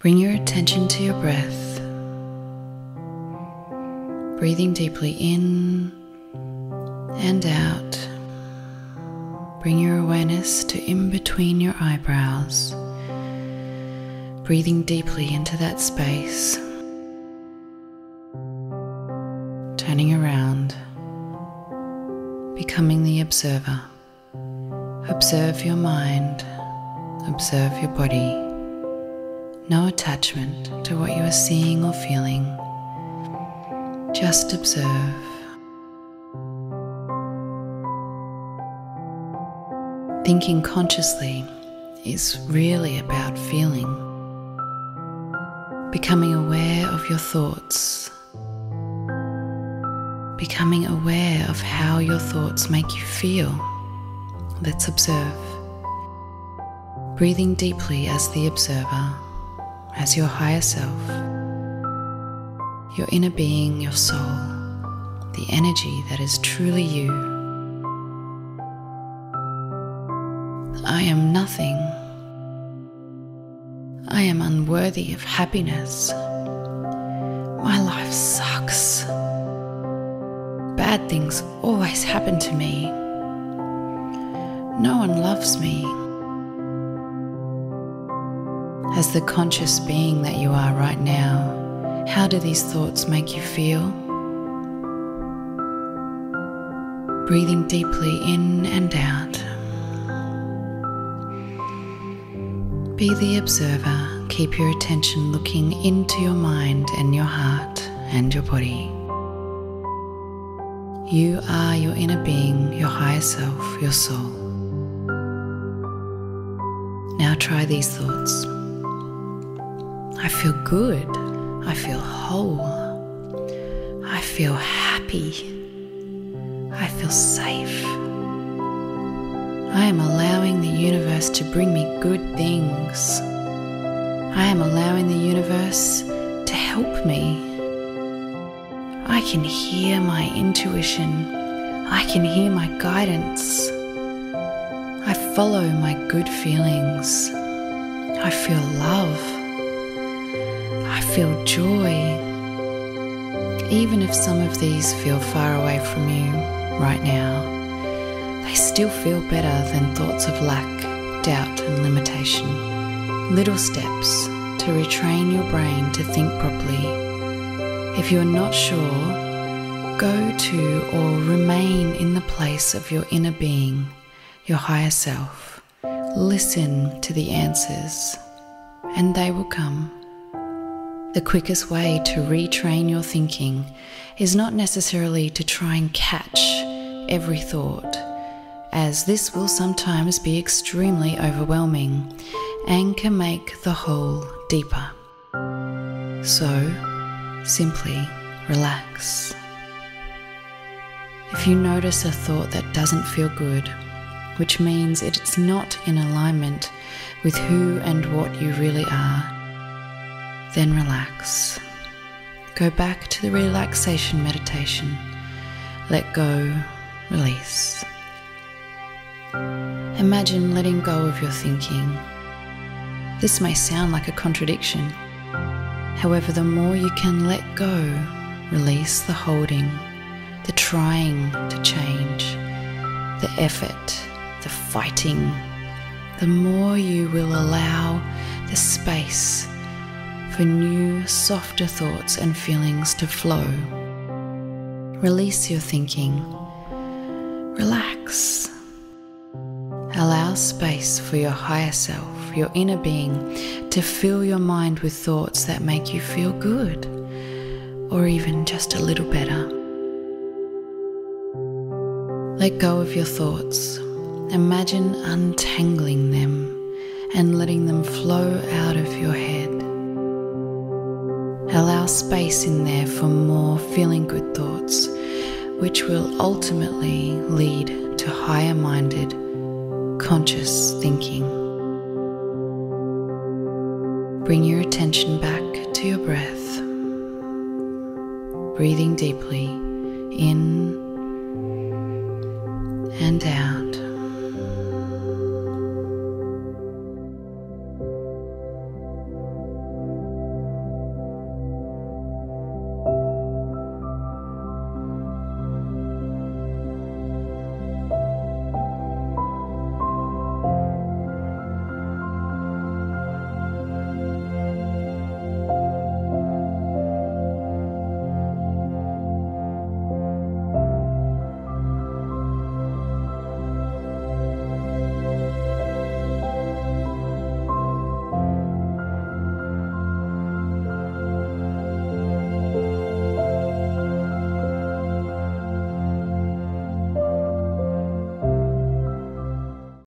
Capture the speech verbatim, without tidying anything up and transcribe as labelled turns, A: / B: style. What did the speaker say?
A: Bring your attention to your breath, breathing deeply in and out. Bring your awareness to in between your eyebrows, breathing deeply into that space, turning around, becoming the observer. Observe your mind, observe your body. No attachment to what you are seeing or feeling. Just observe. Thinking consciously is really about feeling. Becoming aware of your thoughts. Becoming aware of how your thoughts make you feel. Let's observe. Breathing deeply as the observer, as your higher self, your inner being, your soul, the energy that is truly you. I am nothing. I am unworthy of happiness. My life sucks. Bad things always happen to me. No one loves me. As the conscious being that you are right now, how do these thoughts make you feel? Breathing deeply in and out. Be the observer. Keep your attention looking into your mind and your heart and your body. You are your inner being, your higher self, your soul. Now try these thoughts. I feel good. I feel whole. I feel happy. I feel safe. I am allowing the universe to bring me good things. I am allowing the universe to help me. I can hear my intuition. I can hear my guidance. I follow my good feelings. I feel love. I feel joy. Even if some of these feel far away from you right now, they still feel better than thoughts of lack, doubt, and limitation. Little steps to retrain your brain to think properly. If you're not sure, go to or remain in the place of your inner being, your higher self. Listen to the answers, and they will come. The quickest way to retrain your thinking is not necessarily to try and catch every thought, as this will sometimes be extremely overwhelming and can make the hole deeper. So, simply relax. If you notice a thought that doesn't feel good, which means it's not in alignment with who and what you really are, then relax. Go back to the relaxation meditation. Let go, release. Imagine letting go of your thinking. This may sound like a contradiction. However, the more you can let go, release the holding, the trying to change, the effort, the fighting, the more you will allow the space for new, softer thoughts and feelings to flow. Release your thinking. Relax. Allow space for your higher self, your inner being, to fill your mind with thoughts that make you feel good, or even just a little better. Let go of your thoughts. Imagine untangling them and letting them flow out of your head. Allow space in there for more feeling good thoughts, which will ultimately lead to higher-minded, conscious thinking. Bring your attention back to your breath, breathing deeply in and out.